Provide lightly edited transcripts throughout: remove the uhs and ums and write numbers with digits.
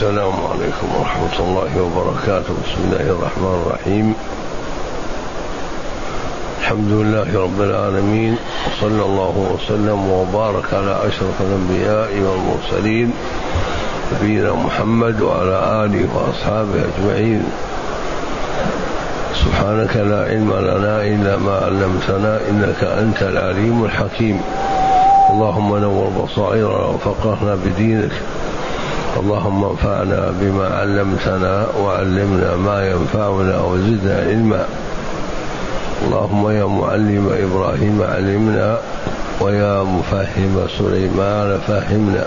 السلام عليكم ورحمة الله وبركاته. بسم الله الرحمن الرحيم. الحمد لله رب العالمين، وصلى الله وسلم وبارك على أشرف الأنبياء والمرسلين نبينا محمد وعلى آله وأصحابه أجمعين. سبحانك لا علم لنا إلا ما علمتنا إنك أنت العليم الحكيم. اللهم نور بصائرنا وفقهنا بدينك. اللهم انفعنا بما علمتنا وعلمنا ما ينفعنا وزدنا علما. اللهم يا معلم إبراهيم علمنا ويا مفهم سليمان فهمنا.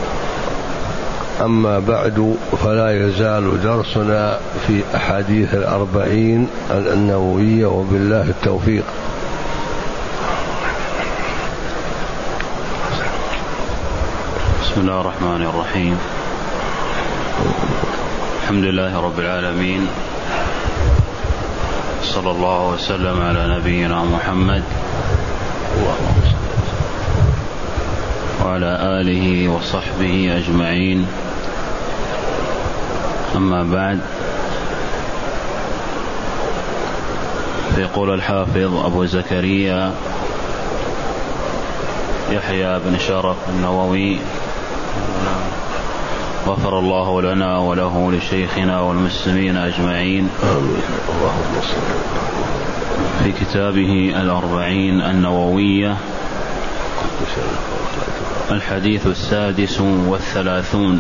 أما بعد، فلا يزال درسنا في أحاديث الأربعين النووية وبالله التوفيق. بسم الله الرحمن الرحيم. الحمد لله رب العالمين، صلى الله وسلم على نبينا محمد وعلى آله وصحبه أجمعين. أما بعد، فيقول الحافظ أبو زكريا يحيى بن شرف النووي غفر الله لنا وله لشيخنا والمسلمين أجمعين في كتابه الأربعين النووية الحديث 36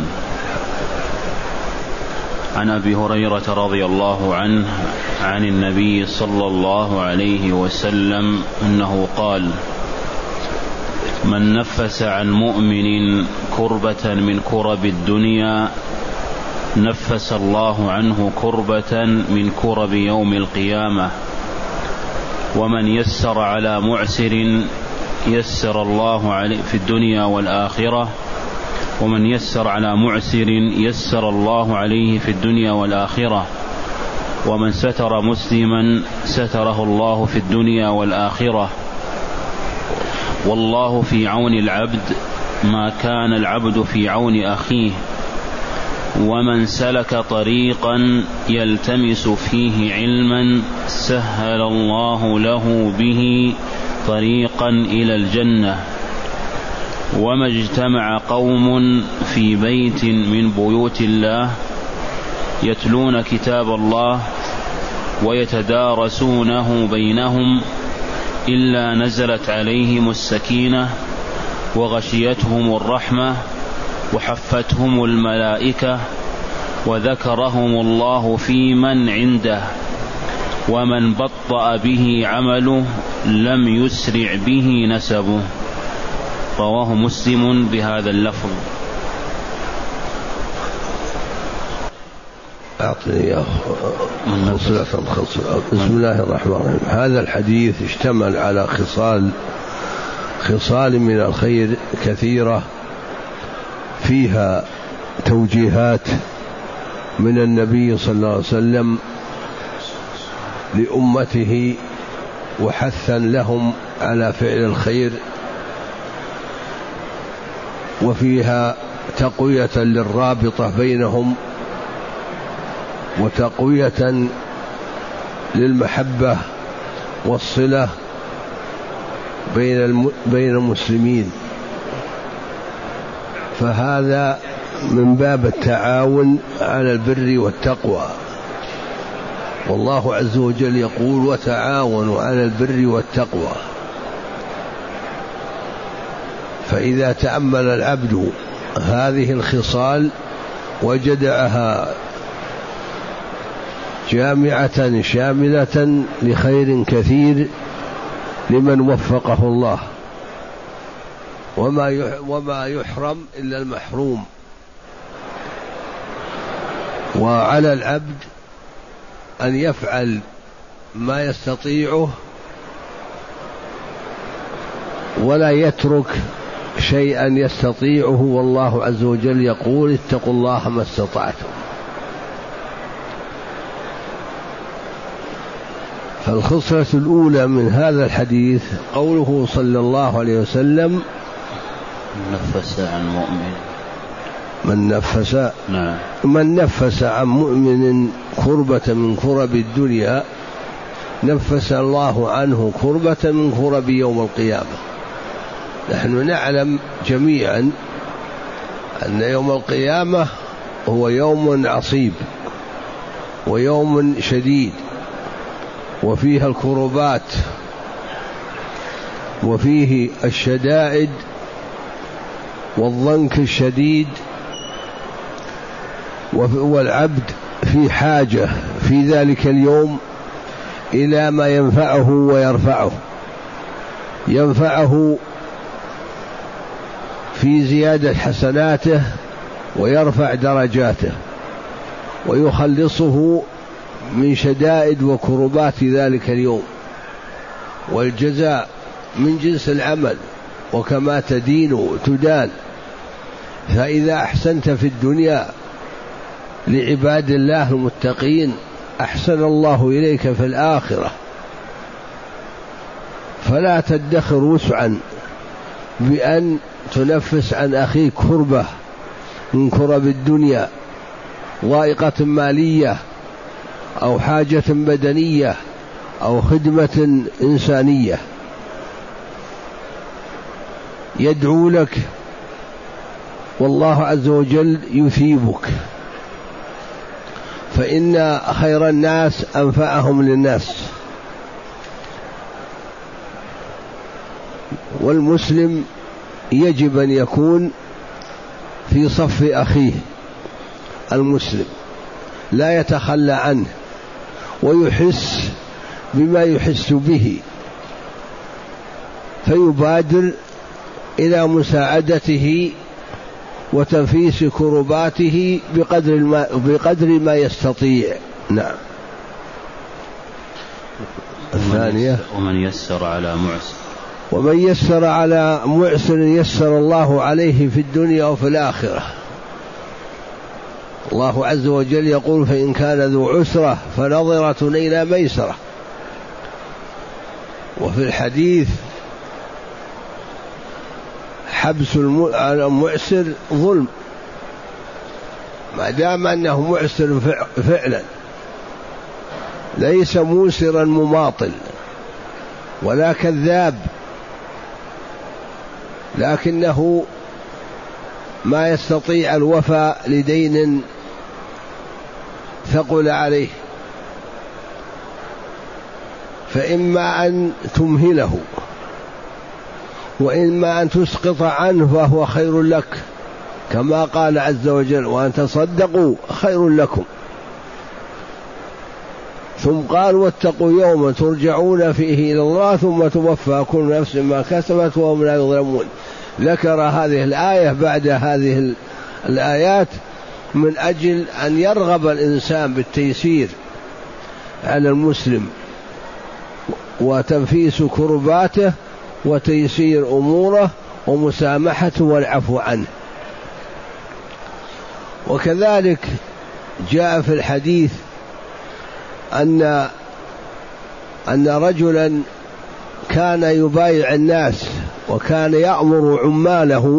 عن أبي هريرة رضي الله عنه عن النبي صلى الله عليه وسلم أنه قال: من نفس عن مؤمن كربة من كرب الدنيا نفس الله عنه كربة من كرب يوم القيامة. ومن يسر على معسر يسر الله عليه في الدنيا والآخرة. ومن يسر على معسر يسر الله عليه في الدنيا والآخرة. ومن ستر مسلما ستره الله في الدنيا والآخرة. والله في عون العبد ما كان العبد في عون أخيه. ومن سلك طريقا يلتمس فيه علما سهل الله له به طريقا إلى الجنة. وما اجتمع قوم في بيت من بيوت الله يتلون كتاب الله ويتدارسونه بينهم إلا نزلت عليهم السكينة وغشيتهم الرحمة وحفتهم الملائكة وذكرهم الله في من عنده. ومن بطأ به عمله لم يسرع به نسبه. رواه مسلم بهذا اللفظ. أعطني بسم الله الرحمن الرحيم. هذا الحديث اشتمل على خصال من الخير كثيرة، فيها توجيهات من النبي صلى الله عليه وسلم لأمته وحثا لهم على فعل الخير، وفيها تقوية للرابطة بينهم وتقوية للمحبة والصلة بين المسلمين. فهذا من باب التعاون على البر والتقوى. والله عز وجل يقول: وتعاونوا على البر والتقوى. فإذا تأمل العبد هذه الخصال وجدها جامعة شاملة لخير كثير لمن وفقه الله، وما يحرم إلا المحروم. وعلى العبد أن يفعل ما يستطيعه ولا يترك شيئا يستطيعه. والله عز وجل يقول: اتقوا الله ما استطعتم. فالخصلة الأولى من هذا الحديث قوله صلى الله عليه وسلم: نفس عن مؤمن من نفس عن مؤمن كربة من كرب الدنيا نفس الله عنه كربة من كرب يوم القيامة. نحن نعلم جميعا أن يوم القيامة هو يوم عصيب ويوم شديد، وفيها الكربات وفيه الشدائد والضنك الشديد، والعبد في حاجة في ذلك اليوم إلى ما ينفعه ويرفعه، ينفعه في زيادة حسناته ويرفع درجاته، ويخلصه من شدائد وكربات ذلك اليوم. والجزاء من جنس العمل، وكما تدين تدان. فإذا أحسنت في الدنيا لعباد الله المتقين أحسن الله إليك في الآخرة. فلا تدخر وسعا بأن تنفس عن أخيك كربة من كرب الدنيا، ضائقة مالية أو حاجة بدنية أو خدمة إنسانية، يدعو لك والله عز وجل يثيبك، فإن خير الناس أنفعهم للناس. والمسلم يجب أن يكون في صف أخيه المسلم، لا يتخلى عنه، ويحس بما يحس به، فيبادر إلى مساعدته وتنفيس كرباته بقدر ما يستطيع. نعم. الثانية ومن يسر على معسر يسر الله عليه في الدنيا وفي الآخرة. الله عز وجل يقول فإن كان ذو عسرة فنظرة إلى ميسرة. وفي الحديث حبس المعسر ظلم، ما دام أنه معسر فعلا، ليس موسرا مماطل ولا كذاب، لكنه ما يستطيع الوفاء لدين ثقل عليه، فإما أن تمهله وإما أن تسقط عنه فهو خير لك، كما قال عز وجل وأن تصدقوا خير لكم. ثم قال واتقوا يوما ترجعون فيه إلى الله ثم توفى كل نفس ما كسبت وهم لا يظلمون. ذكر هذه الآية بعد هذه الآيات من أجل أن يرغب الإنسان بالتيسير على المسلم وتنفيس كرباته وتيسير أموره ومسامحته والعفو عنه. وكذلك جاء في الحديث أن رجلا كان يبايع الناس وكان يأمر عماله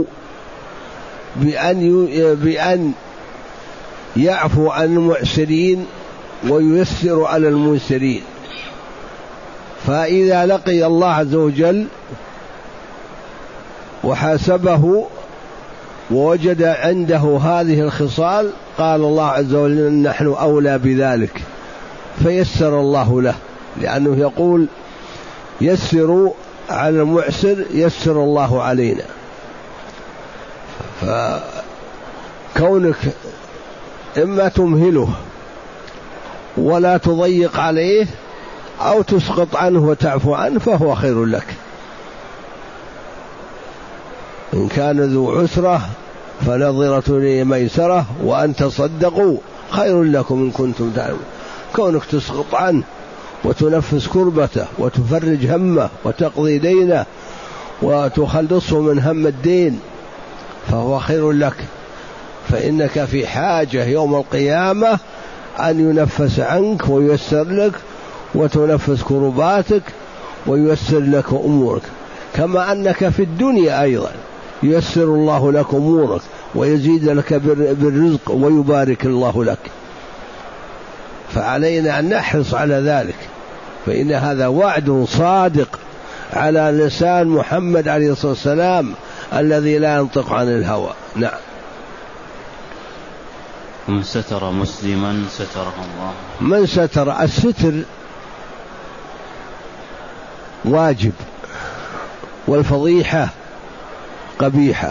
بأن يعفو عن المعسرين وييسر على الموسرين. فإذا لقي الله عز وجل وحاسبه ووجد عنده هذه الخصال قال الله عز وجل نحن أولى بذلك، فيسر الله له، لأنه يقول يسروا على المعسر يسر الله علينا. فكونك إما تمهله ولا تضيق عليه أو تسقط عنه وتعفو عنه فهو خير لك. إن كان ذو عسرة فنظرة إلى ميسرة وأن تصدقوا خير لكم إن كنتم تعلمون. كونك تسقط عنه وتنفس كربته وتفرج همه وتقضي دينه وتخلصه من هم الدين فهو خير لك، فإنك في حاجة يوم القيامة أن ينفس عنك وييسر لك وتنفس كرباتك وييسر لك أمورك، كما أنك في الدنيا أيضا ييسر الله لك أمورك ويزيد لك بالرزق ويبارك الله لك، فعلينا أن نحرص على ذلك، فإن هذا وعد صادق على لسان محمد عليه الصلاة والسلام الذي لا ينطق عن الهوى. نعم. من ستر مسلما ستره الله. من ستر، الستر واجب، والفضيحة قبيحة،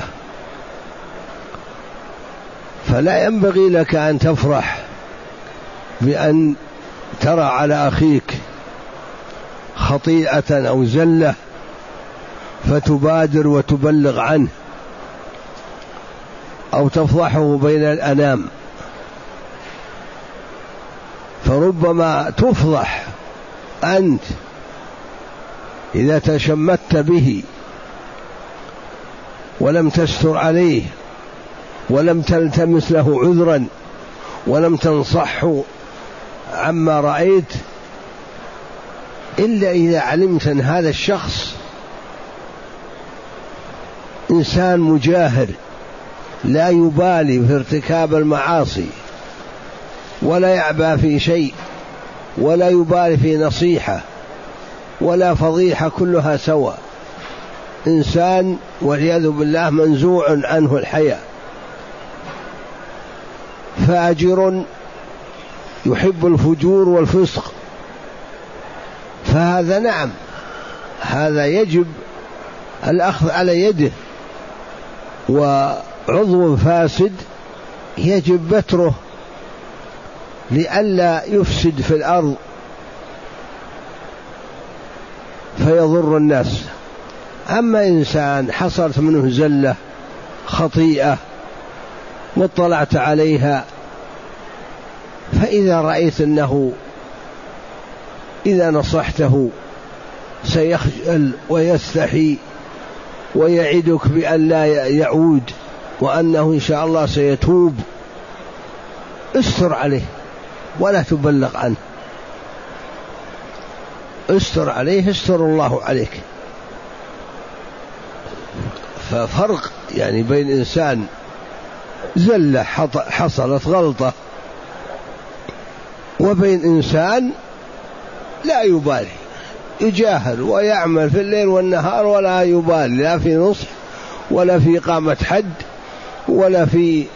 فلا ينبغي لك أن تفرح بأن ترى على أخيك خطيئة أو زلة فتبادر وتبلغ عنه أو تفضحه بين الأنام، فربما تفضح أنت إذا تشمت به ولم تستر عليه ولم تلتمس له عذرا ولم تنصحه عما رأيت، إلا إذا علمت أن هذا الشخص إنسان مجاهر لا يبالي في ارتكاب المعاصي ولا يعبأ في شيء ولا يبالي في نصيحة ولا فضيحة، كلها سواء، إنسان والعياذ بالله منزوع عنه الحياء، فاجر يحب الفجور والفسق، فهذا نعم، هذا يجب الأخذ على يده، وعضو فاسد يجب بتره لئلا يفسد في الأرض فيضر الناس. أما إنسان حصلت منه زلة خطيئة واطلعت عليها، فإذا رأيت أنه إذا نصحته سيخجل ويستحي ويعدك بأن لا يعود وأنه إن شاء الله سيتوب، استر عليه ولا تبلغ عنه، استر عليه استر الله عليك. ففرق يعني بين إنسان زلة حصلت غلطة وبين إنسان لا يبالي يجاهر ويعمل في الليل والنهار ولا يبالي، لا في نصح ولا في إقامة حد ولا في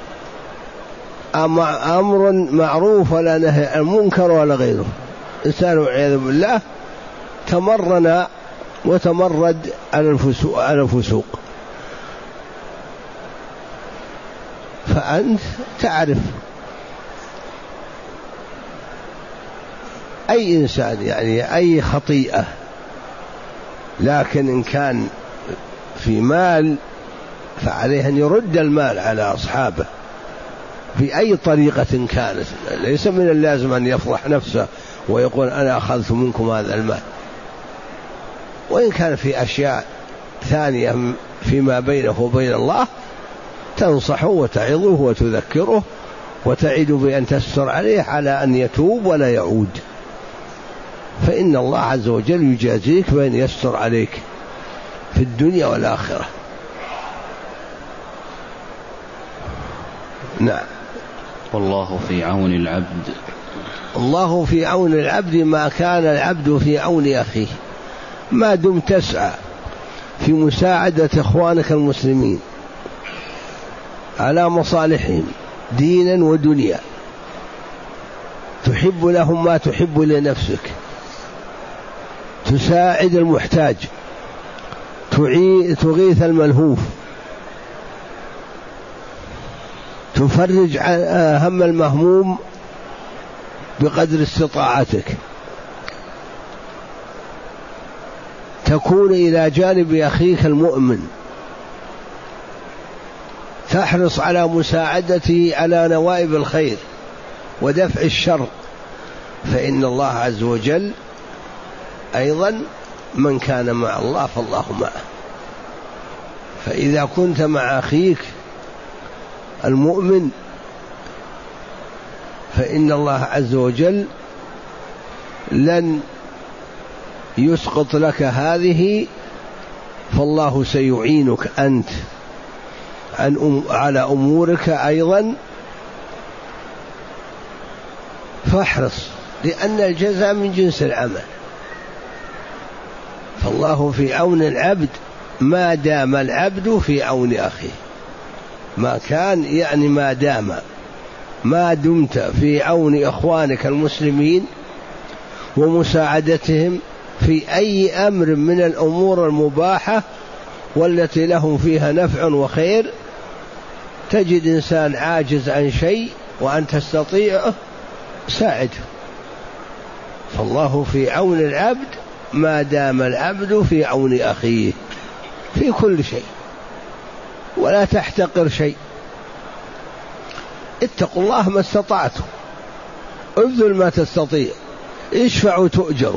أمر معروف ولا نهي عن منكر ولا غيره. إنسان والعياذ بالله تمرن وتمرد على الفسوق، فأنت تعرف أي إنسان يعني أي خطيئة، لكن إن كان في مال فعليه أن يرد المال على أصحابه بأي طريقة كانت، ليس من اللازم أن يفضح نفسه ويقول أنا أخذت منكم هذا المال. وإن كان في أشياء ثانية فيما بينه وبين الله تنصحه وتعظه وتذكره وتعد بأن تستر عليه على أن يتوب ولا يعود، فإن الله عز وجل يجازيك بأن يستر عليك في الدنيا والآخرة. نعم. والله في عون العبد. الله في عون العبد ما كان العبد في عون أخيه، ما دمت تسعى في مساعدة إخوانك المسلمين على مصالحهم دينا ودنيا، تحب لهم ما تحب لنفسك، تساعد المحتاج، تغيث الملهوف، تفرج هم المهموم بقدر استطاعتك، تكون إلى جانب أخيك المؤمن، تحرص على مساعدته على نوائب الخير ودفع الشر، فإن الله عز وجل أيضا من كان مع الله فالله معه. فإذا كنت مع أخيك المؤمن فإن الله عز وجل لن يسقط لك هذه، فالله سيعينك أنت على أمورك أيضا فاحرص، لأن الجزاء من جنس العمل. فالله في عون العبد ما دام العبد في عون أخيه، ما كان يعني ما دمت في عون إخوانك المسلمين ومساعدتهم في أي أمر من الأمور المباحة والتي لهم فيها نفع وخير. تجد إنسان عاجز عن شيء وأن تستطيعه ساعده. فالله في عون العبد ما دام العبد في عون أخيه في كل شيء، ولا تحتقر شيء. اتقوا الله ما استطعتم، ابذل ما تستطيع، اشفعوا تؤجروا،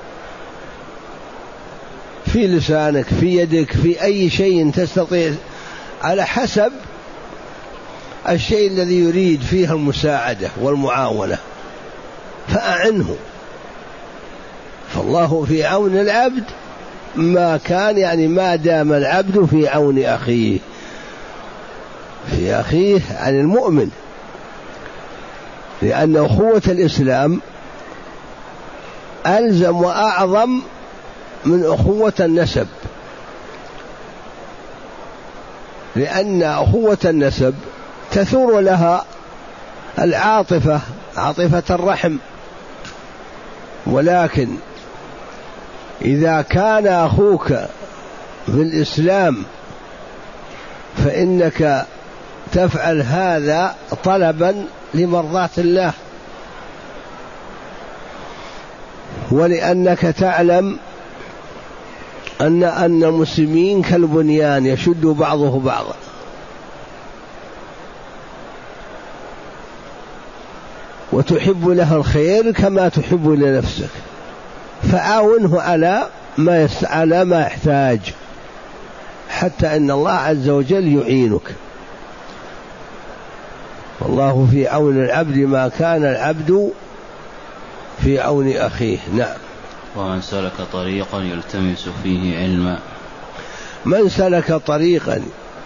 في لسانك، في يدك، في أي شيء تستطيع، على حسب الشيء الذي يريد فيها المساعدة والمعاونة فأعنه. فالله في عون العبد ما كان، يعني ما دام العبد في عون أخيه، في أخيه عن المؤمن، لأن أخوة الإسلام ألزم وأعظم من أخوة النسب، لأن أخوة النسب تثور لها العاطفة، عاطفة الرحم، ولكن إذا كان أخوك في الإسلام فإنك تفعل هذا طلبا لمرضاة الله، ولأنك تعلم أن المسلمين كالبنيان يشد بعضه بعضا. وتحب له الخير كما تحب لنفسك، فعاونه على ما يحتاج، حتى أن الله عز وجل يعينك. والله في عون العبد ما كان العبد في عون أخيه. نعم. ومن سلك طريقا يلتمس فيه علما، من سلك طريقا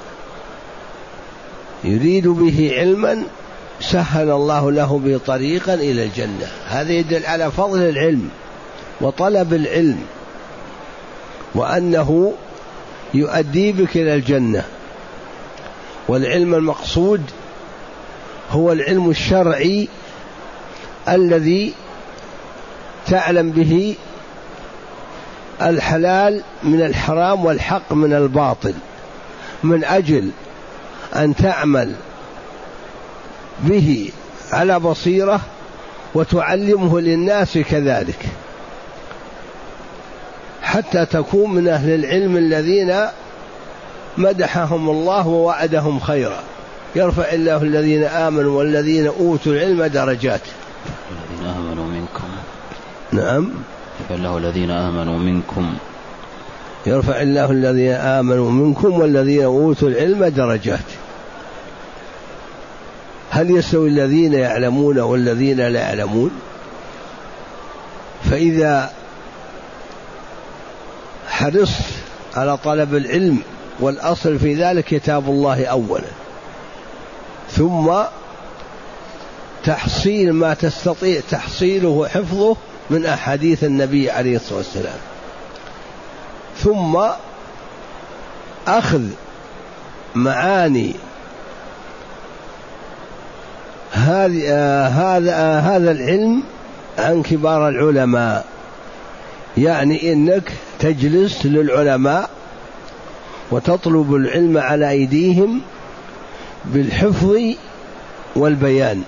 يريد به علما سهل الله له به طريقا إلى الجنة. هذا يدل على فضل العلم وطلب العلم، وأنه يؤدي بك إلى الجنة. والعلم المقصود هو العلم الشرعي الذي تعلم به الحلال من الحرام والحق من الباطل، من أجل أن تعمل به على بصيرة وتعلمه للناس كذلك، حتى تكون من أهل العلم الذين مدحهم الله ووعدهم خيرا. يرفع الله الذين آمنوا والذين أوتوا العلم درجات. الذين آمنوا منكم. نعم. يرفع الله الذين آمنوا منكم. يرفع الله الذين آمنوا منكم والذين أوتوا العلم درجات. هل يستوي الذين يعلمون والذين لا يعلمون؟ فإذا حرصت على طلب العلم، والأصل في ذلك كتاب الله أولا، ثم تحصيل ما تستطيع تحصيله وحفظه من أحاديث النبي عليه الصلاة والسلام، ثم أخذ معاني هذا العلم عن كبار العلماء. يعني إنك تجلس للعلماء وتطلب العلم على أيديهم بالحفظ والبيان،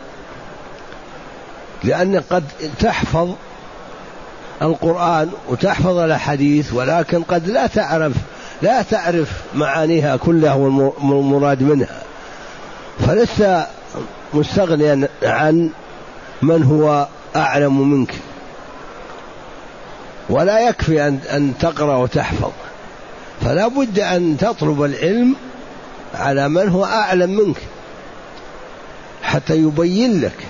لأن قد تحفظ القرآن وتحفظ الحديث، ولكن قد لا تعرف معانيها كلها والمراد منها، فلست مستغنيا عن من هو أعلم منك. ولا يكفي أن تقرأ وتحفظ، فلا بد أن تطلب العلم على من هو أعلم منك حتى يبين لك.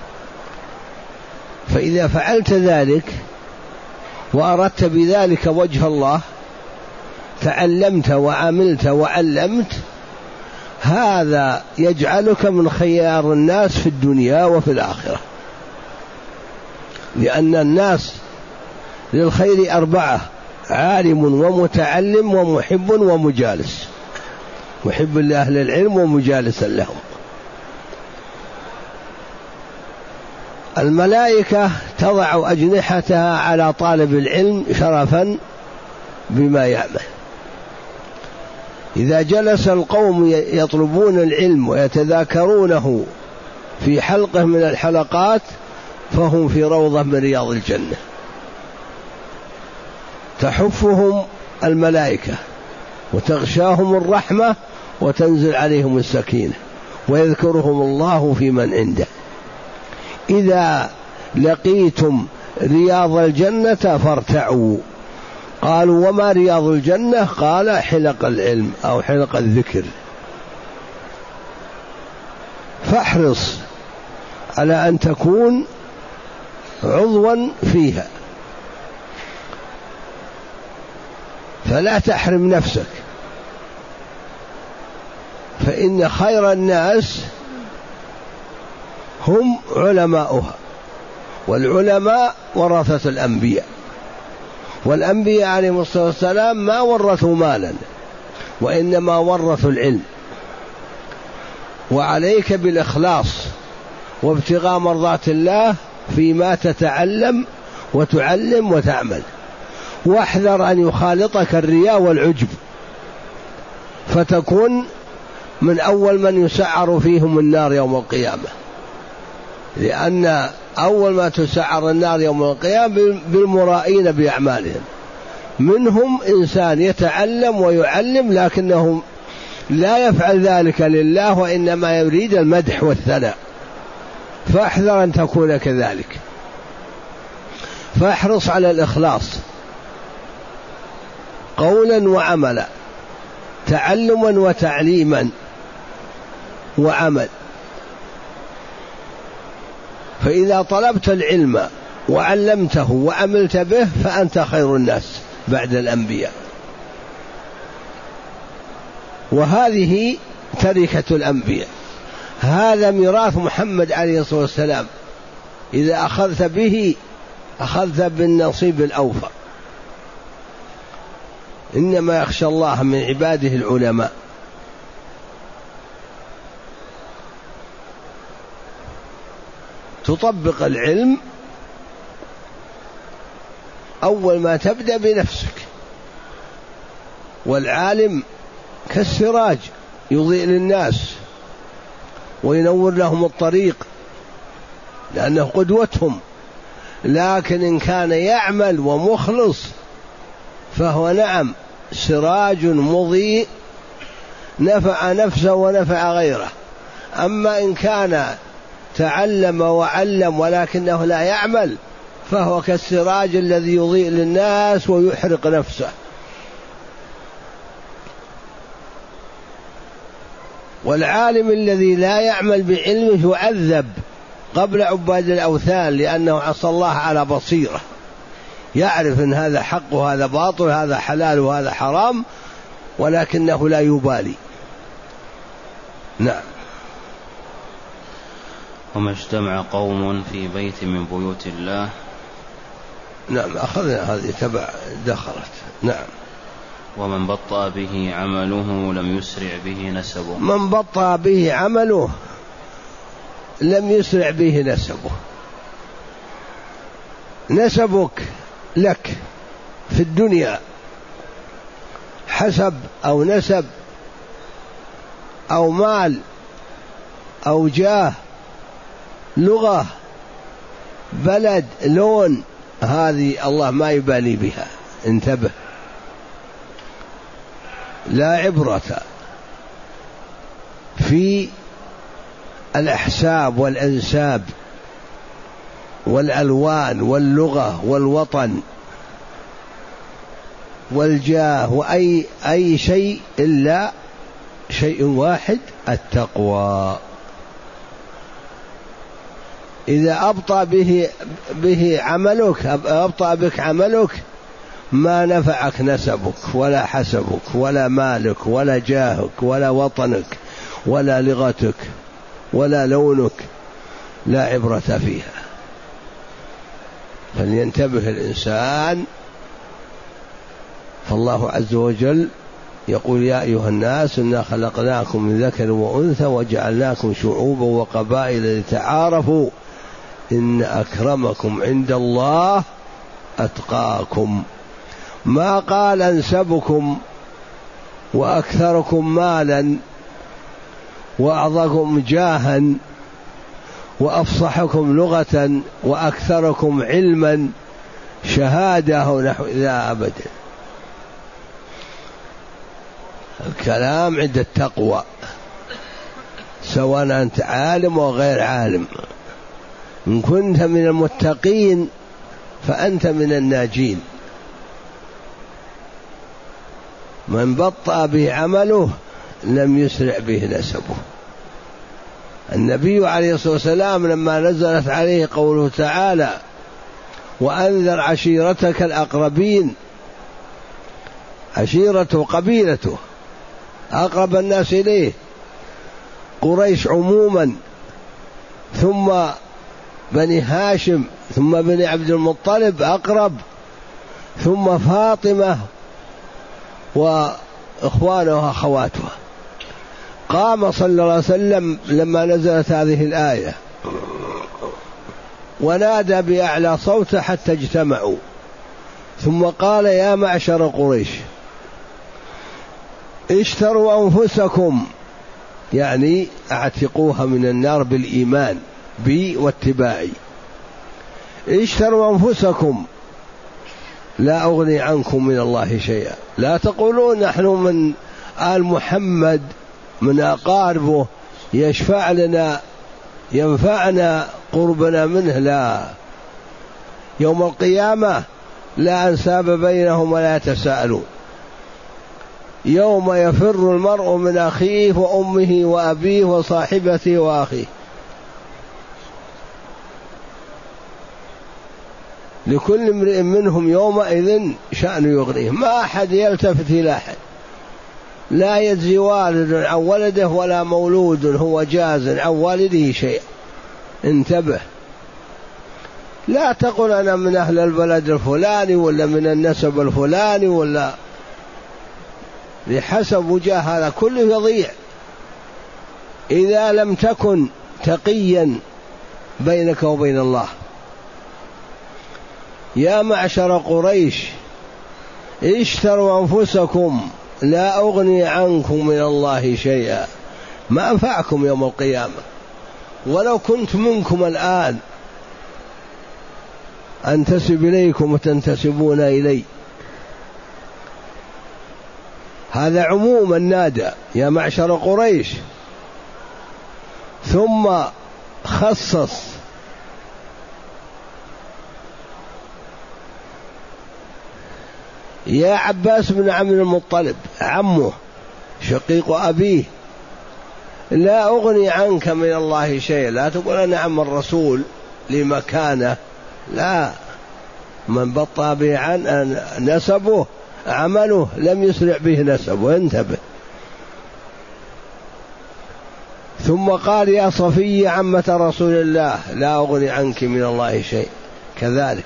فإذا فعلت ذلك وأردت بذلك وجه الله، تعلمت وعملت وعلمت، هذا يجعلك من خيار الناس في الدنيا وفي الآخرة، لأن الناس للخير 4: عالم ومتعلم ومحب ومجالس، محب لأهل العلم ومجالسا لهم. الملائكة تضع أجنحتها على طالب العلم شرفا بما يعمل. إذا جلس القوم يطلبون العلم ويتذاكرونه في حلقة من الحلقات فهم في روضة من رياض الجنة، تحفهم الملائكة وتغشاهم الرحمة وتنزل عليهم السكينة ويذكرهم الله في من عنده. إذا لقيتم رياض الجنة فارتعوا. قالوا: وما رياض الجنة؟ قال: حلق العلم أو حلق الذكر. فاحرص على أن تكون عضوا فيها، فلا تحرم نفسك، فإن خير الناس هم علماؤها، والعلماء ورثة الأنبياء، والأنبياء عليهم الصلاة والسلام ما ورثوا مالا وإنما ورثوا العلم. وعليك بالإخلاص وابتغاء مرضات الله فيما تتعلم وتعلم وتعمل، واحذر أن يخالطك الرياء والعجب فتكون من أول من يسعر فيهم النار يوم القيامة، لأن أول ما تسعر النار يوم القيامة بالمرائين بأعمالهم. منهم إنسان يتعلم ويعلم لكنه لا يفعل ذلك لله وإنما يريد المدح والثناء، فاحذر أن تكون كذلك. فاحرص على الإخلاص قولا وعملا، تعلما وتعليما وعمل. فإذا طلبت العلم وعلمته وعملت به فأنت خير الناس بعد الأنبياء. وهذه تركة الأنبياء، هذا ميراث محمد عليه الصلاة والسلام. إذا أخذت به أخذت بالنصيب الأوفر. إنما يخشى الله من عباده العلماء. تطبق العلم أول ما تبدأ بنفسك، والعالم كالسراج يضيء للناس وينور لهم الطريق لأنه قدوتهم، لكن إن كان يعمل ومخلص فهو نعم سراج مضيء نفع نفسه ونفع غيره. أما إن كان تعلم وعلم ولكنه لا يعمل فهو كالسراج الذي يضيء للناس ويحرق نفسه. والعالم الذي لا يعمل بعلمه يعذب قبل عباد الأوثان، لأنه عصى الله على بصيرة، يعرف أن هذا حق وهذا باطل، هذا حلال وهذا حرام، ولكنه لا يبالي. نعم. وما اجتمع قوم في بيت من بيوت الله. نعم، أخذنا هذه تبع دخلت. نعم. ومن بطأ به عمله لم يسرع به نسبه. من بطأ به عمله لم يسرع به نسبه. نسبك لك في الدنيا حسب أو نسب أو مال أو جاه، لغة، بلد، لون، هذه الله ما يبالي بها. انتبه، لا عبرة في الأحساب والأنساب والألوان واللغة والوطن والجاه وأي شيء إلا شيء واحد: التقوى. إذا أبطأ بك عملك ما نفعك نسبك ولا حسبك ولا مالك ولا جاهك ولا وطنك ولا لغتك ولا لونك، لا عبرة فيها. فلينتبه الإنسان. فالله عز وجل يقول: يا أيها الناس إنا خلقناكم من ذكر وأنثى وجعلناكم شعوبا وقبائل لتعارفوا إن أكرمكم عند الله أتقاكم. ما قال أنسبكم وأكثركم مالا وأعظمكم جاها وأفصحكم لغة وأكثركم علما شهادة ونحو ذا أبدا. الكلام عند التقوى، سواء أنت عالم وغير عالم. إن كنت من المتقين فأنت من الناجين. من بطأ به عمله لم يسرع به نسبه. النبي عليه الصلاة والسلام لما نزلت عليه قوله تعالى: وأنذر عشيرتك الأقربين، عشيرته قبيلته أقرب الناس إليه، قريش عموما، ثم بني هاشم، ثم بني عبد المطلب أقرب، ثم فاطمة وإخوانها وأخواتها. قام صلى الله عليه وسلم لما نزلت هذه الآية ونادى بأعلى صوته حتى اجتمعوا، ثم قال: يا معشر قريش اشتروا أنفسكم، يعني اعتقوها من النار بالإيمان بي واتباعي. اشتروا أنفسكم لا أغني عنكم من الله شيئا. لا تقولون نحن من آل محمد من أقاربه يشفع لنا ينفعنا قربنا منه، لا. يوم القيامة لا أنساب بينهم ولا يتساءلون. يوم يفر المرء من أخيه وأمه وأبيه وصاحبته وأخيه، لكل امرئ منهم يومئذ شأن يغنيه. ما أحد يلتفت إلى أحد، لا يجزي والد عن ولده ولا مولود هو جاز عن والده شيئا. انتبه، لا تقل أنا من أهل البلد الفلاني ولا من النسب الفلاني ولا، بحسب وجاه هذا كله يضيع إذا لم تكن تقيا بينك وبين الله. يا معشر قريش اشتروا أنفسكم لا أغني عنكم من الله شيئا. ما أنفعكم يوم القيامة، ولو كنت منكم الآن أنتسب إليكم وتنتسبون إلي. هذا عموم النادى يا معشر قريش، ثم خصص يا عباس بن عبد المطلب عمه شقيق أبيه، لا أغني عنك من الله شيئا. لا تقول أنا عم الرسول لمكانه، لا. من بطأ به عن نسبه عمله لم يسرع به نسبه. انتبه. ثم قال: يا صفية عمة رسول الله لا أغني عنك من الله شيء، كذلك.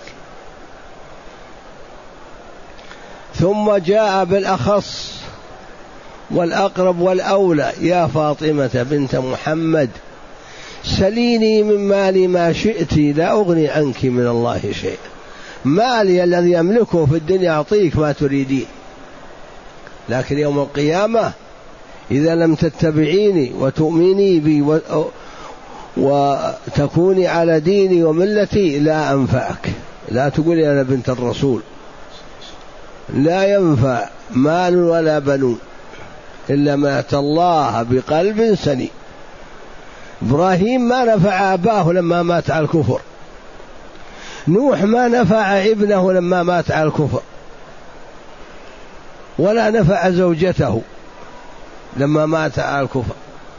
ثم جاء بالأخص والأقرب والأولى: يا فاطمة بنت محمد سليني من مالي ما شئت لا أغني عنك من الله شيء. مالي الذي أملكه في الدنيا أعطيك ما تريدين، لكن يوم القيامة إذا لم تتبعيني وتؤمني بي وتكوني على ديني وملتي لا أنفعك. لا تقولي أنا بنت الرسول. لا ينفع مال ولا بنون إلا ما أتى الله بقلب سليم. إبراهيم ما نفع أباه لما مات على الكفر، نوح ما نفع ابنه لما مات على الكفر، ولا نفع زوجته لما مات على الكفر.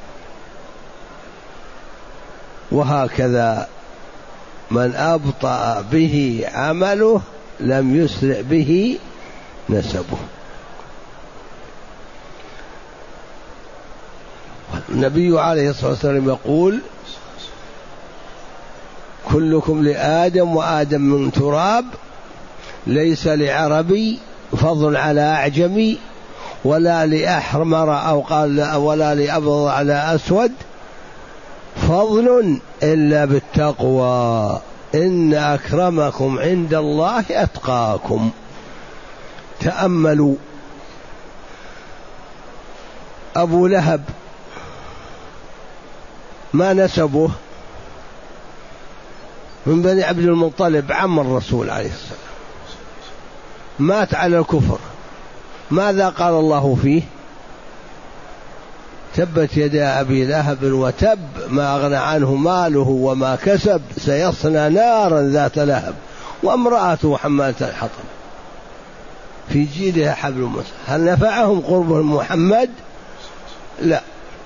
وهكذا من أبطأ به عمله لم يسرع به نسبه. النبي عليه الصلاة والسلام يقول كلكم لآدم وآدم من تراب، ليس لعربي فضل على أعجمي ولا لأحمر أو قال ولا لأبيض على أسود فضل إلا بالتقوى، إن أكرمكم عند الله أتقاكم. تأملوا أبو لهب ما نسبه؟ من بني عبد المطلب، عم الرسول عليه السلام، مات على الكفر. ماذا قال الله فيه؟ تبت يدا أبي لهب وتب، ما أغنى عنه ماله وما كسب، سيصلى نارا ذات لهب وامرأته حمالة الحطب في جيدها حبل مسد. هل نفعهم قرب محمد؟ لا.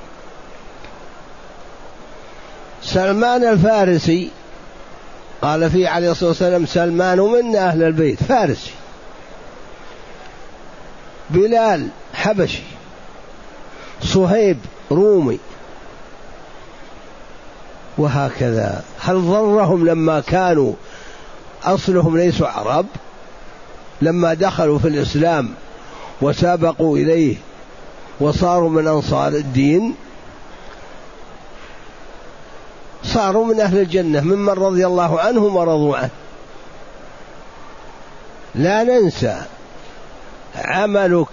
سلمان الفارسي قال فيه عليه الصلاة والسلام سلمان منا أهل البيت، فارسي. بلال حبشي، صهيب رومي، وهكذا. هل ضرهم لما كانوا أصلهم ليسوا عرب؟ لما دخلوا في الإسلام وسابقوا إليه وصاروا من أنصار الدين صاروا من أهل الجنة ممن رضي الله عنهم ورضوا عنه. لا ننسى عملك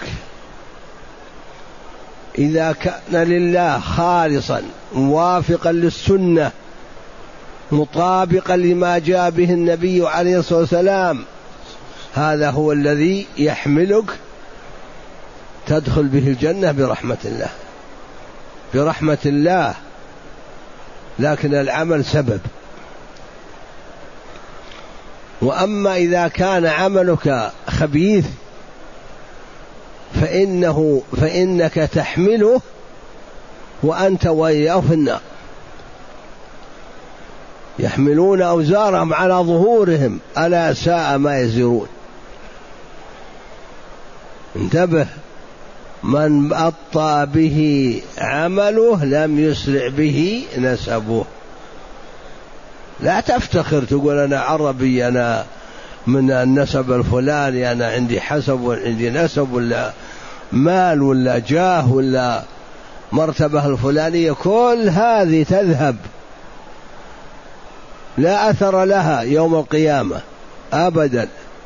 إذا كان لله خالصا موافقا للسنة مطابقا لما جاء به النبي عليه الصلاة والسلام، هذا هو الذي يحملك تدخل به الجنة برحمة الله، برحمة الله. لكن العمل سبب. وأما إذا كان عملك خبيث فإنك تحمله وأنت وإياه في النار، يحملون أوزارهم على ظهورهم ألا ساء ما يزرون. انتبه، من أبطأ به عمله لم يسرع به نسبه. لا تفتخر تقول أنا عربي، أنا من النسب الفلاني، أنا عندي حسب وعندي نسب ولا مال ولا جاه ولا مرتبة الفلانية، كل هذه تذهب لا أثر لها يوم القيامة أبدا.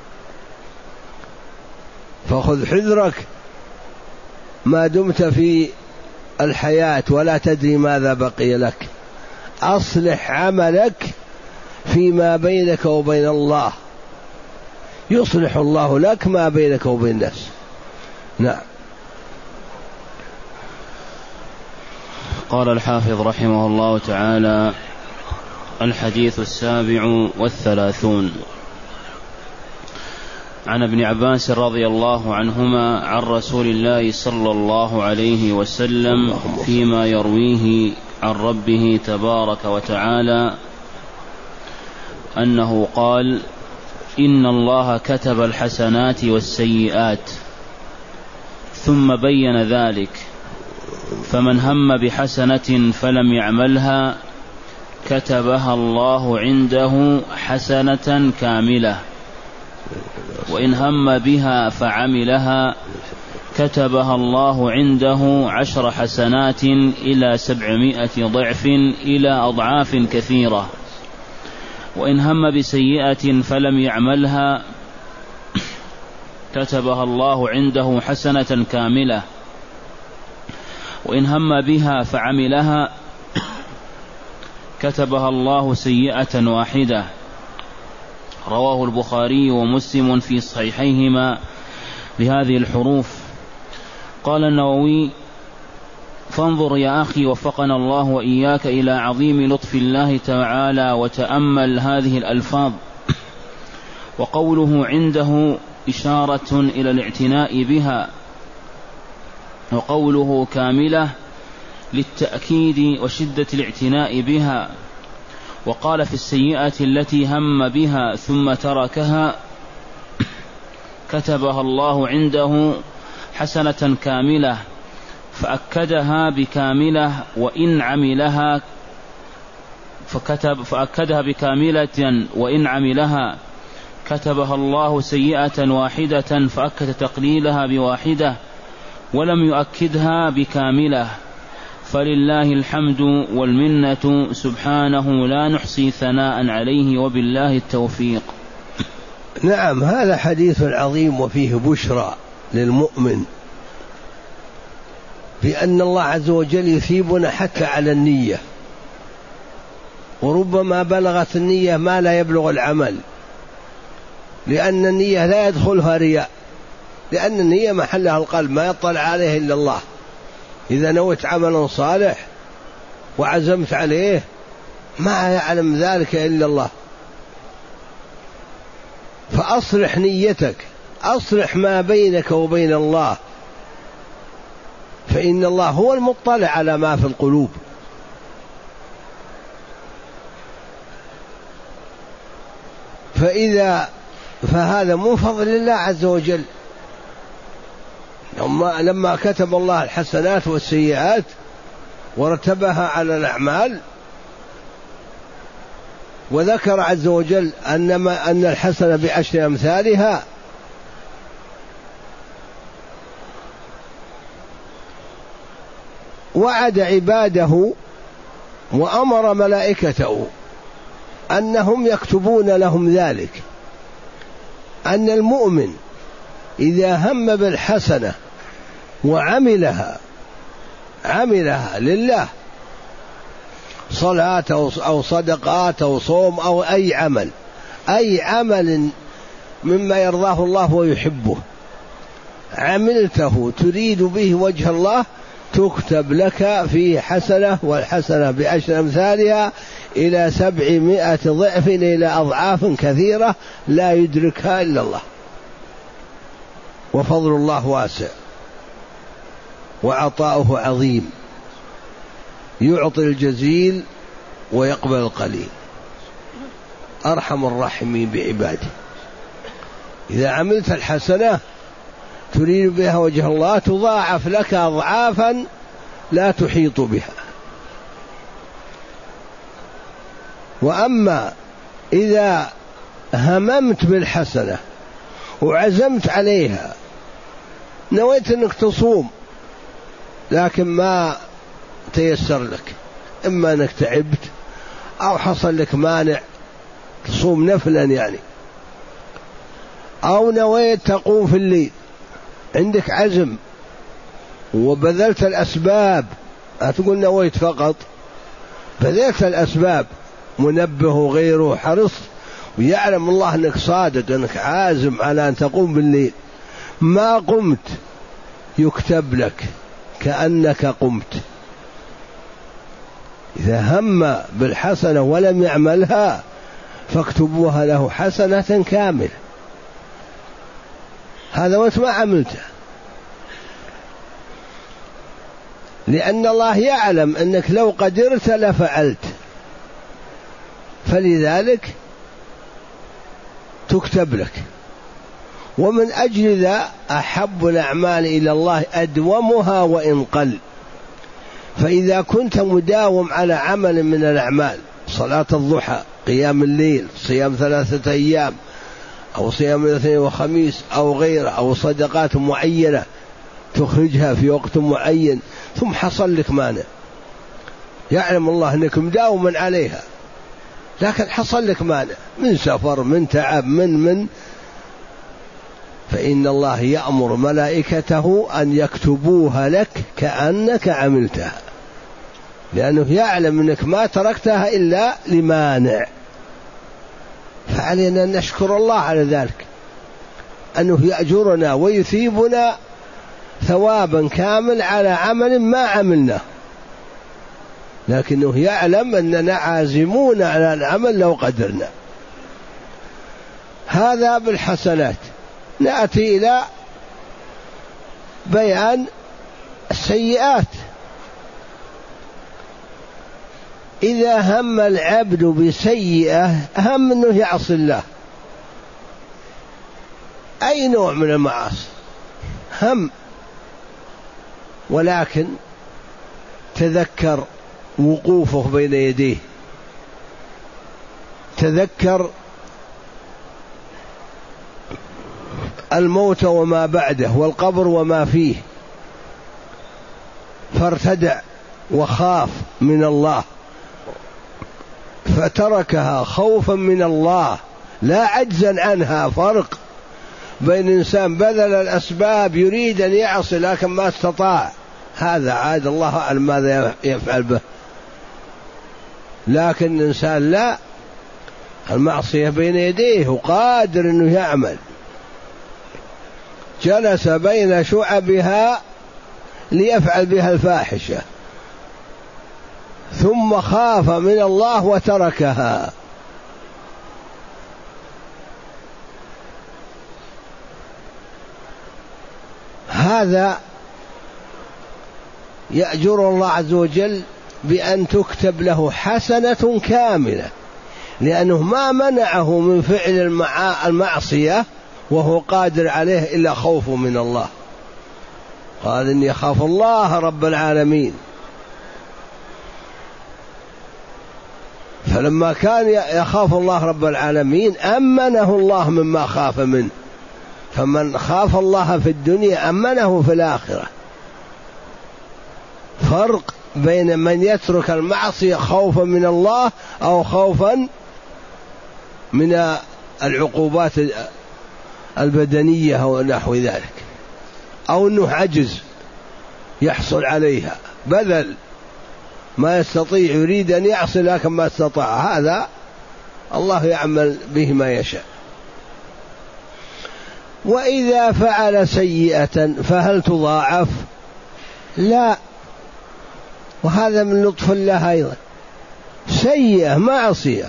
فخذ حذرك ما دمت في الحياة ولا تدري ماذا بقي لك. أصلح عملك فيما بينك وبين الله، يصلح الله لك ما بينك وبين الناس. نعم. قال الحافظ رحمه الله تعالى: الحديث 37 عن ابن عباس رضي الله عنهما عن رسول الله صلى الله عليه وسلم فيما يرويه عن ربه تبارك وتعالى أنه قال: إن الله كتب الحسنات والسيئات ثم بين ذلك، فمن هم بحسنة فلم يعملها كتبها الله عنده حسنة كاملة، وإن هم بها فعملها كتبها الله عنده 10 حسنات إلى 700 ضعف إلى أضعاف كثيرة، وإن هم بسيئة فلم يعملها كتبها الله عنده حسنة كاملة، وإن هم بها فعملها كتبها الله سيئة واحدة. رواه البخاري ومسلم في صحيحيهما بهذه الحروف. قال النووي: فانظر يا أخي وفقنا الله وإياك إلى عظيم لطف الله تعالى وتأمل هذه الألفاظ. وقوله عنده إشارة إلى الاعتناء بها، وقوله كاملة للتأكيد وشدة الاعتناء بها. وقال في السيئة التي هم بها ثم تركها كتبها الله عنده حسنة كاملة، فأكدها بكاملة وإن عملها كتبها الله سيئة واحدة فأكد تقليلها بواحدة ولم يؤكدها بكاملة، فلله الحمد والمنة سبحانه لا نحصي ثناء عليه وبالله التوفيق. نعم، هذا حديث عظيم وفيه بشرى للمؤمن بأن الله عز وجل يثيبنا حتى على النية، وربما بلغت النية ما لا يبلغ العمل، لأن النية لا يدخلها رياء، لأن النية محلها القلب ما يطلع عليه إلا الله. إذا نويت عملا صالح وعزمت عليه ما يعلم ذلك إلا الله، فأصلح نيتك، أصلح ما بينك وبين الله، فإن الله هو المطلع على ما في القلوب. فهذا من فضل الله عز وجل. لما كتب الله الحسنات والسيئات ورتبها على الأعمال، وذكر عز وجل أن الحسنة بعشر أمثالها، وعد عباده وأمر ملائكته أنهم يكتبون لهم ذلك، أن المؤمن إذا هم بالحسنة وعملها لله، صلاة أو صدقات أو صوم أو أي عمل مما يرضاه الله ويحبه، عملته تريد به وجه الله، تكتب لك فيه حسنة، والحسنة بعشر أمثالها إلى 700 ضعف، إلى أضعاف كثيرة لا يدركها إلا الله. وفضل الله واسع وعطاؤه عظيم، يعطي الجزيل ويقبل القليل، أرحم الراحمين بعباده. إذا عملت الحسنة تريد بها وجه الله تضاعف لك أضعافا لا تحيط بها. وأما إذا هممت بالحسنة وعزمت عليها، نويت أنك تصوم لكن ما تيسر لك، إما أنك تعبت أو حصل لك مانع تصوم نفلا يعني، أو نويت تقوم في الليل، عندك عزم وبذلت الأسباب، أتقول نويت فقط، بذلت الأسباب، منبه وغيره، حرصت ويعلم الله أنك صادق، أنك عازم على أن تقوم بالليل، ما قمت، يكتب لك كأنك قمت. إذا هم بالحسنة ولم يعملها فاكتبوها له حسنة كاملة، هذا وانت ما عملته، لأن الله يعلم أنك لو قدرت لفعلت، فلذلك تكتب لك. ومن أجل ذا أحب الأعمال إلى الله أدومها وإن قل. فإذا كنت مداوم على عمل من الأعمال، صلاة الضحى، قيام الليل، صيام 3 أيام، أو صيام الاثنين وخميس أو غيره، أو صدقات معينة تخرجها في وقت معين، ثم حصل لك مانع، يعلم الله أنك مداوما عليها، لكن حصل لك مانع من سفر، من تعب، من فإن الله يأمر ملائكته أن يكتبوها لك كأنك عملتها، لأنه يعلم أنك ما تركتها إلا لمانع. فعلينا أن نشكر الله على ذلك، أنه يأجرنا ويثيبنا ثوابا كامل على عمل ما عملناه، لكنه يعلم أننا عازمون على العمل لو قدرنا. هذا بالحسنات. نأتي إلى بيان السيئات. إذا هم العبد بسيئة، هم أنه يعصي الله، أي نوع من المعاصي، هم ولكن تذكر وقوفه بين يديه، تذكر الموت وما بعده والقبر وما فيه، فارتدع وخاف من الله فتركها خوفا من الله لا عجزا عنها. فرق بين إنسان بذل الأسباب يريد أن يعصي لكن ما استطاع، هذا عاد الله أعلم ماذا يفعل به، لكن الإنسان لا، المعصية بين يديه وقادر أنه يعمل. جلس بين شعبها ليفعل بها الفاحشة ثم خاف من الله وتركها. هذا يأجر الله عز وجل بأن تكتب له حسنة كاملة، لأنه ما منعه من فعل المعصية وهو قادر عليه إلا خوفه من الله. قال إني أخاف الله رب العالمين، فلما كان يخاف الله رب العالمين أمنه الله مما خاف منه، فمن خاف الله في الدنيا أمنه في الآخرة. فرق بين من يترك المعصية خوفا من الله أو خوفا من العقوبات البدنية أو نحو ذلك، أو أنه عجز يحصل عليها، بذل ما يستطيع، يريد أن يعصي لكن ما استطاع، هذا الله يعمل به ما يشاء. وإذا فعل سيئة فهل تضاعف؟ لا، وهذا من لطف الله أيضا. سيئة معصية،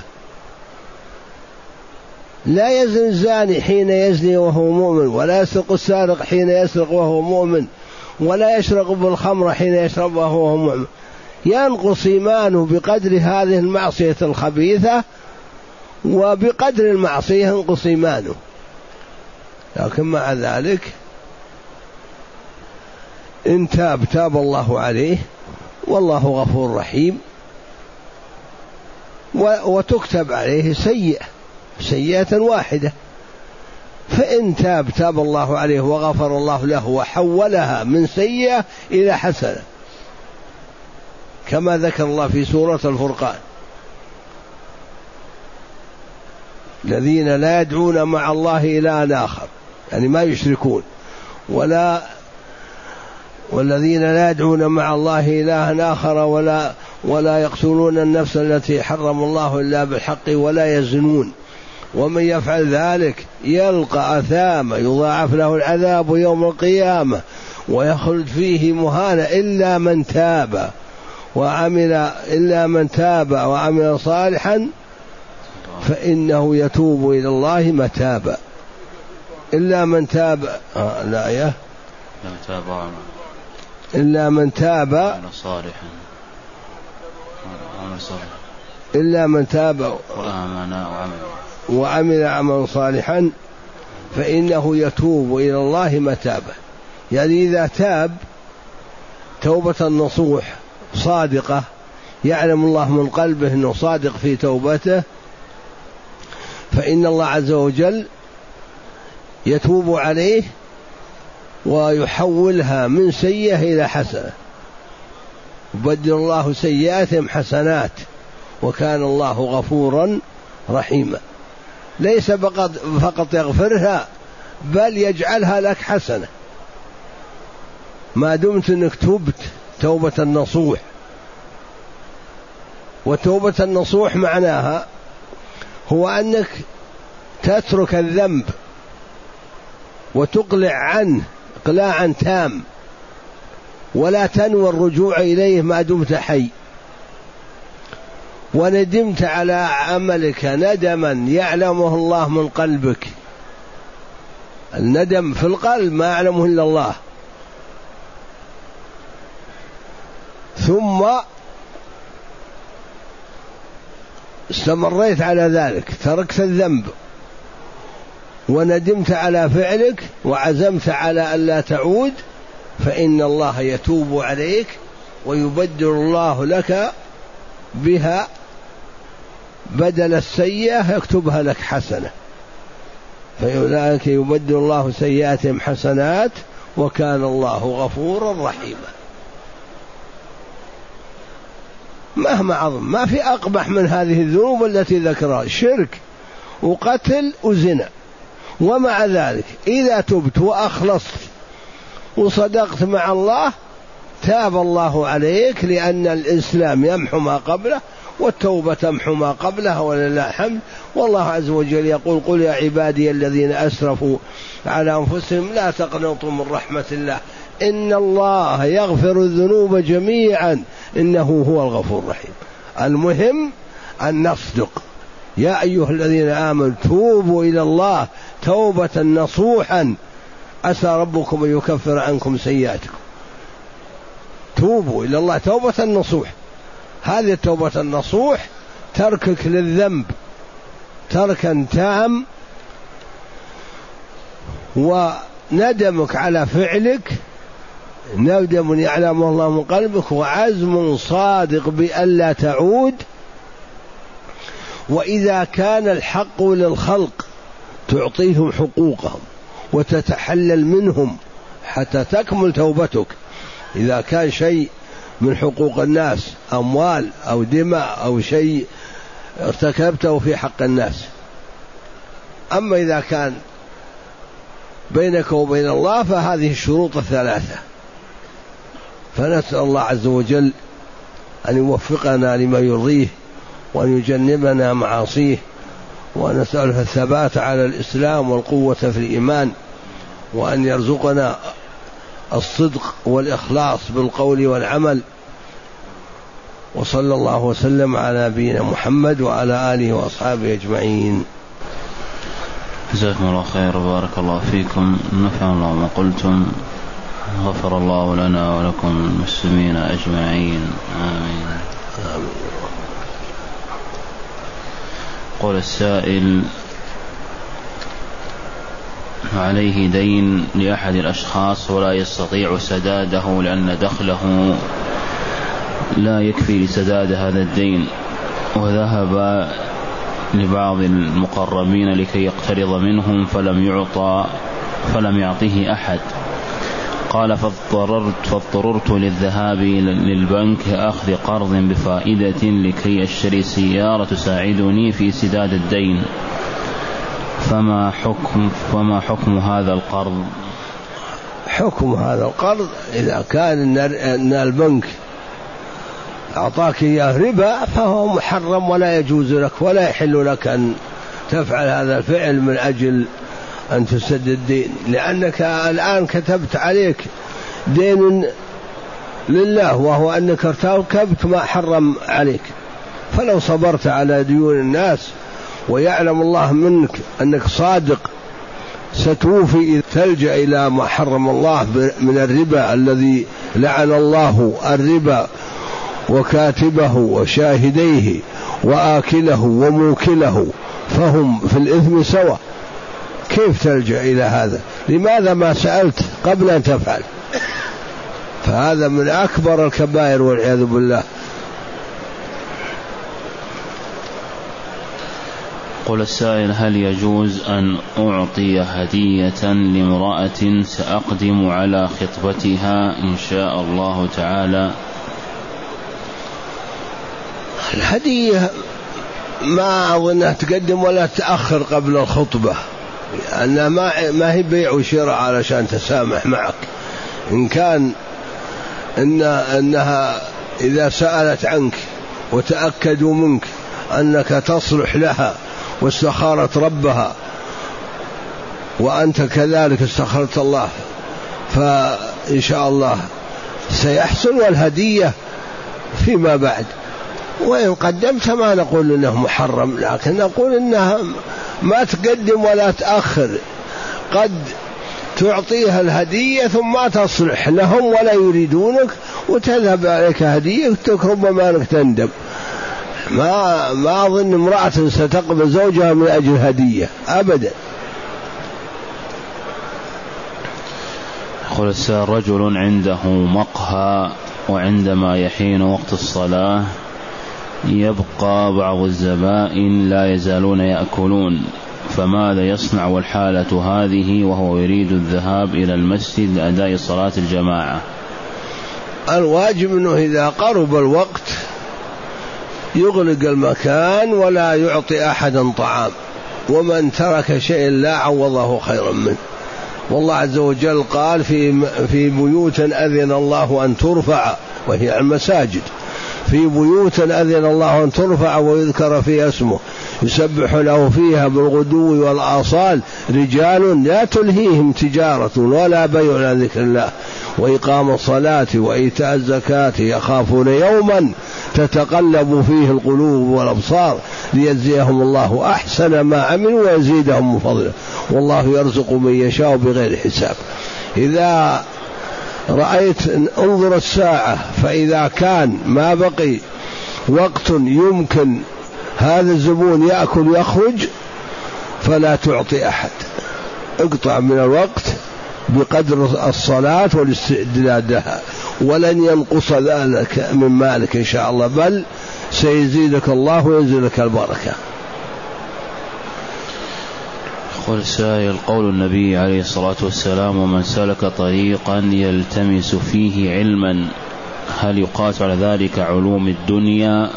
لا يزني الزاني حين يزني وهو مؤمن، ولا يسرق السارق حين يسرق وهو مؤمن، ولا يشرب بالخمر حين يشرب وهو مؤمن. ينقص إيمانه بقدر هذه المعصية الخبيثة، وبقدر المعصية ينقص إيمانه، لكن مع ذلك إن تاب تاب الله عليه، والله غفور رحيم. وتكتب عليه سيئة واحدة، فإن تاب تاب الله عليه وغفر الله له وحولها من سيئة إلى حسنة، كما ذكر الله في سورة الفرقان: الذين لا يدعون مع الله إلها آخر، يعني ما يشركون، والذين لا يدعون مع الله إلها آخر ولا يقتلون النفس التي حرم الله إلا بالحق ولا يزنون، ومن يفعل ذلك يلقى أثاما يضاعف له العذاب يوم القيامة ويخلد فيه مهانا إلا من تاب وعمل صالحا فإنه يتوب إلى الله متابا. إلا من تاب إلا من تاب وعمل عملا صالحا فإنه يتوب إلى الله متابا. يعني إذا تاب توبة نصوح صادقة، يعلم الله من قلبه أنه صادق في توبته، فإن الله عز وجل يتوب عليه ويحولها من سيئة إلى حسنة، يبدل الله سيئاتهم حسنات، وكان الله غفورا رحيما. ليس فقط يغفرها، بل يجعلها لك حسنة ما دمت أنك تبت توبة النصوح. وتوبة النصوح معناها هو أنك تترك الذنب وتقلع عنه إقلاعا تام، ولا تنوي الرجوع إليه ما دمت حي، وندمت على عملك ندما يعلمه الله من قلبك. الندم في القلب ما يعلمه إلا الله. ثم استمريت على ذلك، تركت الذنب وندمت على فعلك وعزمت على ألا تعود، فإن الله يتوب عليك ويبدل الله لك بها بدل السيئة يكتبها لك حسنة، فأولئك يبدل الله سيئاتهم حسنات وكان الله غفورا رحيما. مهما عظم ما في أقبح من هذه الذنوب التي ذكرها، شرك وقتل وزنا، ومع ذلك إذا تبت وأخلصت وصدقت مع الله تاب الله عليك، لأن الإسلام يمحو ما قبله والتوبة تمحو ما قبلها، ولله الحمد. والله عز وجل يقول: قل يا عبادي الذين أسرفوا على أنفسهم لا تقنطوا من رحمة الله إن الله يغفر الذنوب جميعا إنه هو الغفور الرحيم. المهم أن نصدق. يا أيها الذين آمنوا توبوا إلى الله توبة نصوحا عسى ربكم أن يكفر عنكم سيئاتكم. توبوا إلى الله توبة نصوح. هذه التوبة النصوح تركك للذنب تركا تام، وندمك على فعلك، ندم يعلم الله من قلبك، وعزم صادق بألا تعود. وإذا كان الحق للخلق تعطيهم حقوقهم وتتحلل منهم حتى تكمل توبتك. إذا كان شيء من حقوق الناس أموال أو دماء أو شيء ارتكبته في حق الناس. أما إذا كان بينك وبين الله فهذه الشروط الثلاثة. فنسأل الله عز وجل أن يوفقنا لما يرضيه وأن يجنبنا معاصيه، ونسأله الثبات على الإسلام والقوة في الإيمان، وأن يرزقنا الصدق والإخلاص بالقول والعمل. وصلى الله وسلم على نبينا محمد وعلى آله وأصحابه أجمعين. جزاكم الله خير وبارك الله فيكم، نفع الله ما قلتم، غفر الله لنا ولكم المسلمين أجمعين، آمين. قول السائل: عليه دين لأحد الأشخاص ولا يستطيع سداده لأن دخله لا يكفي لسداد هذا الدين، وذهب لبعض المقربين لكي يقترض منهم فلم يعطه أحد. قال: فاضطررت للذهاب للبنك أخذ قرض بفائدة لكي أشتري سيارة تساعدني في سداد الدين، فما حكم هذا القرض؟ حكم هذا القرض إذا كان أن البنك أعطاك إياه ربا فهو محرم ولا يجوز لك ولا يحل لك أن تفعل هذا الفعل من أجل أن تسدد الدين، لأنك الآن كتبت عليك دين لله وهو أنك ارتكبت ما حرم عليك. فلو صبرت على ديون الناس ويعلم الله منك أنك صادق ستوفي إذ تلجأ إلى ما حرم الله من الربا الذي لعن الله الربا وكاتبه وشاهديه وآكله وموكله فهم في الإثم سواء. كيف تلجأ إلى هذا؟ لماذا ما سألت قبل أن تفعل؟ فهذا من أكبر الكبائر والعياذ بالله. قل السائل: هل يجوز أن أعطي هدية لامرأة سأقدم على خطبتها إن شاء الله تعالى؟ الهدية ما أظنها تقدم ولا تأخر قبل الخطبة، لأنها ما هي بيع وشراء علشان تسامح معك. إن كان إنها إذا سألت عنك وتأكدوا منك أنك تصلح لها واستخارت ربها وأنت كذلك استخرت الله فإن شاء الله سيحصل، والهدية فيما بعد. وإن قدمت ما نقول إنه محرم، لكن نقول إنها ما تقدم ولا تأخر. قد تعطيها الهدية ثم ما تصلح لهم ولا يريدونك وتذهب عليك هدية ربما أنك تندم. ما أظن امرأة ستقبل زوجها من أجل هدية أبدا. يقول السائل: رجل عنده مقهى وعندما يحين وقت الصلاة يبقى بعض الزبائن لا يزالون يأكلون، فماذا يصنع والحالة هذه وهو يريد الذهاب إلى المسجد لأداء صلاة الجماعة؟ الواجب أنه إذا قرب الوقت يغلق المكان ولا يعطي أحدا طعام، ومن ترك شيء لا عوضه خيرا منه. والله عز وجل قال في بيوت أذن الله أن ترفع، وهي المساجد، في بيوت أذن الله أن ترفع ويذكر فيها اسمه يسبح له فيها بالغدو والآصال رجال لا تلهيهم تجارة ولا بيع عن ذكر الله وإقام الصلاة وإيتاء الزكاة يخافون يوما تتقلب فيه القلوب والأبصار ليجزيهم الله أحسن ما عملوا ويزيدهم من فضله والله يرزق من يشاء بغير حساب. إذا رأيت انظر الساعة، فإذا كان ما بقي وقت يمكن هذا الزبون يأكل يخرج فلا تعطي أحد، اقطع من الوقت بقدر الصلاة والاستعداد لها، ولن ينقص ذلك من مالك إن شاء الله، بل سيزيدك الله وينزل لك البركة. يقول السائل: قول النبي عليه الصلاة والسلام: ومن سلك طريقا يلتمس فيه علما، هل يقاس على ذلك علوم الدنيا؟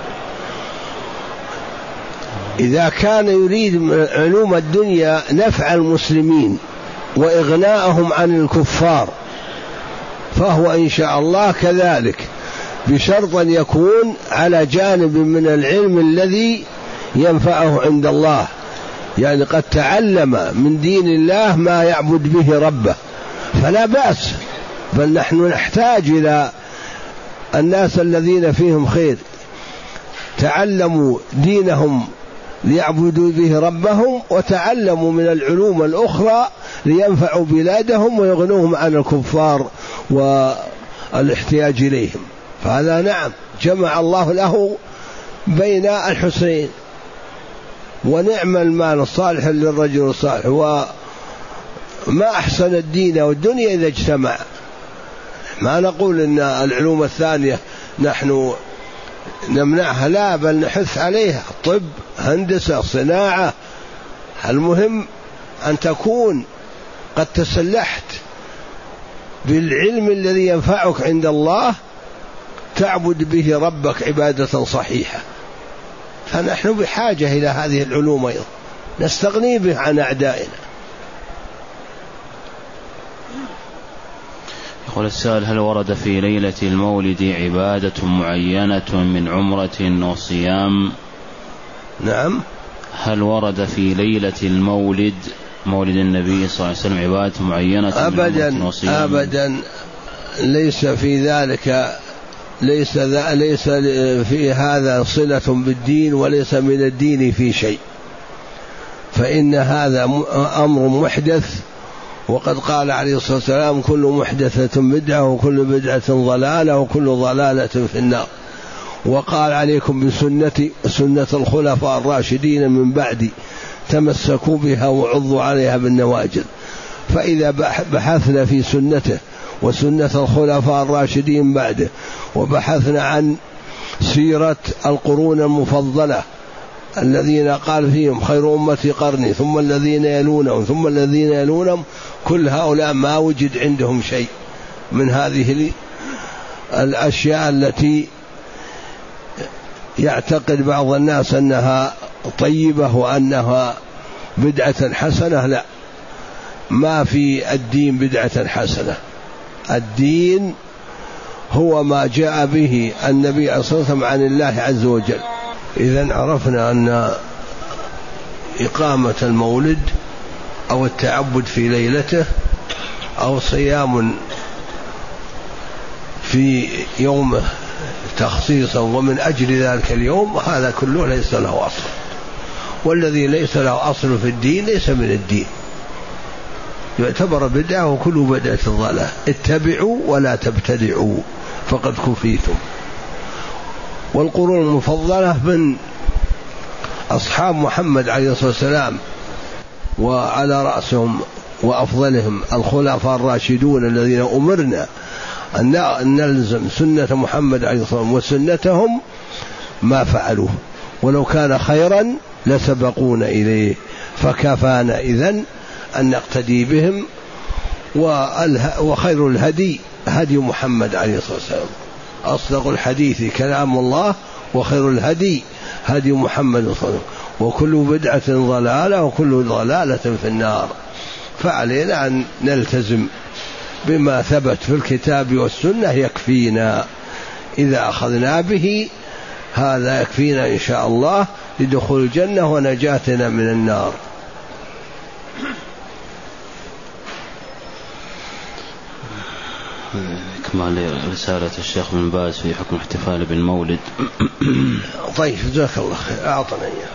إذا كان يريد علوم الدنيا نفع المسلمين وإغناءهم عن الكفار فهو إن شاء الله كذلك، بشرط أن يكون على جانب من العلم الذي ينفعه عند الله، يعني قد تعلم من دين الله ما يعبد به ربه فلا بأس، بل نحن نحتاج إلى الناس الذين فيهم خير تعلموا دينهم ليعبدوا به ربهم وتعلموا من العلوم الأخرى لينفعوا بلادهم ويغنوهم عن الكفار والاحتياج إليهم. فهذا نعم جمع الله له بين الحسنين، ونعم المال الصالح للرجل الصالح، وما أحسن الدين والدنيا إذا اجتمع. ما نقول إن العلوم الثانية نحن نمنعها، لا، بل نحث عليها، طب، هندسة، صناعة، المهم أن تكون قد تسلحت بالعلم الذي ينفعك عند الله تعبد به ربك عبادة صحيحة. فنحن بحاجة إلى هذه العلوم أيضا نستغني به عن أعدائنا. يقول السائل: هل ورد في ليلة المولد عبادة معينة من عمرة وصيام؟ نعم. هل ورد في ليلة المولد مولد النبي صلى الله عليه وسلم عبادة معينة أبدا من عمرة وصيام؟ أبدا، ليس في ذلك، ليس في هذا صلة بالدين وليس من الدين في شيء، فإن هذا أمر محدث، وقد قال عليه الصلاة والسلام: كل محدثة بدعة وكل بدعة ضلالة وكل ضلالة في النار. وقال: عليكم بسنتي سنة الخلفاء الراشدين من بعدي تمسكوا بها وعضوا عليها بالنواجذ. فإذا بحثنا في سنته وسنة الخلفاء الراشدين بعده، وبحثنا عن سيرة القرون المفضلة الذين قال فيهم خير أمتي قرني ثم الذين يلونهم ثم الذين يلونهم، كل هؤلاء ما وجد عندهم شيء من هذه الأشياء التي يعتقد بعض الناس أنها طيبة وأنها بدعة حسنة. لا، ما في الدين بدعة حسنة، الدين هو ما جاء به النبي صلى الله عليه وسلم عن الله عز وجل. إذن عرفنا أن إقامة المولد أو التعبد في ليلته أو صيام في يومه تخصيصا ومن أجل ذلك اليوم، هذا كله ليس له أصل، والذي ليس له أصل في الدين ليس من الدين، يعتبر بدعة وكل بدعة ضلالة. اتبعوا ولا تبتدعوا فقد كفيتم. والقرون المفضلة من أصحاب محمد عليه الصلاة والسلام، وعلى رأسهم وأفضلهم الخلفاء الراشدون الذين أمرنا أن نلزم سنة محمد عليه الصلاة والسلام وسنتهم ما فعلوه، ولو كان خيرا لسبقونا إليه، فكفانا إذن أن نقتدي بهم. وخير الهدي هدي محمد عليه الصلاة والسلام، أصدق الحديث كلام الله، وخير الهدي هدي محمد صلى الله عليه وسلم، وكل بدعة ضلالة وكل ضلالة في النار. فعلينا أن نلتزم بما ثبت في الكتاب والسنة، يكفينا إذا أخذنا به، هذا يكفينا إن شاء الله لدخول الجنة ونجاتنا من النار. إكمال رسالة الشيخ بن باز في حكم الاحتفال بالمولد. طيب جزاك الله خير، أعطنا إياه.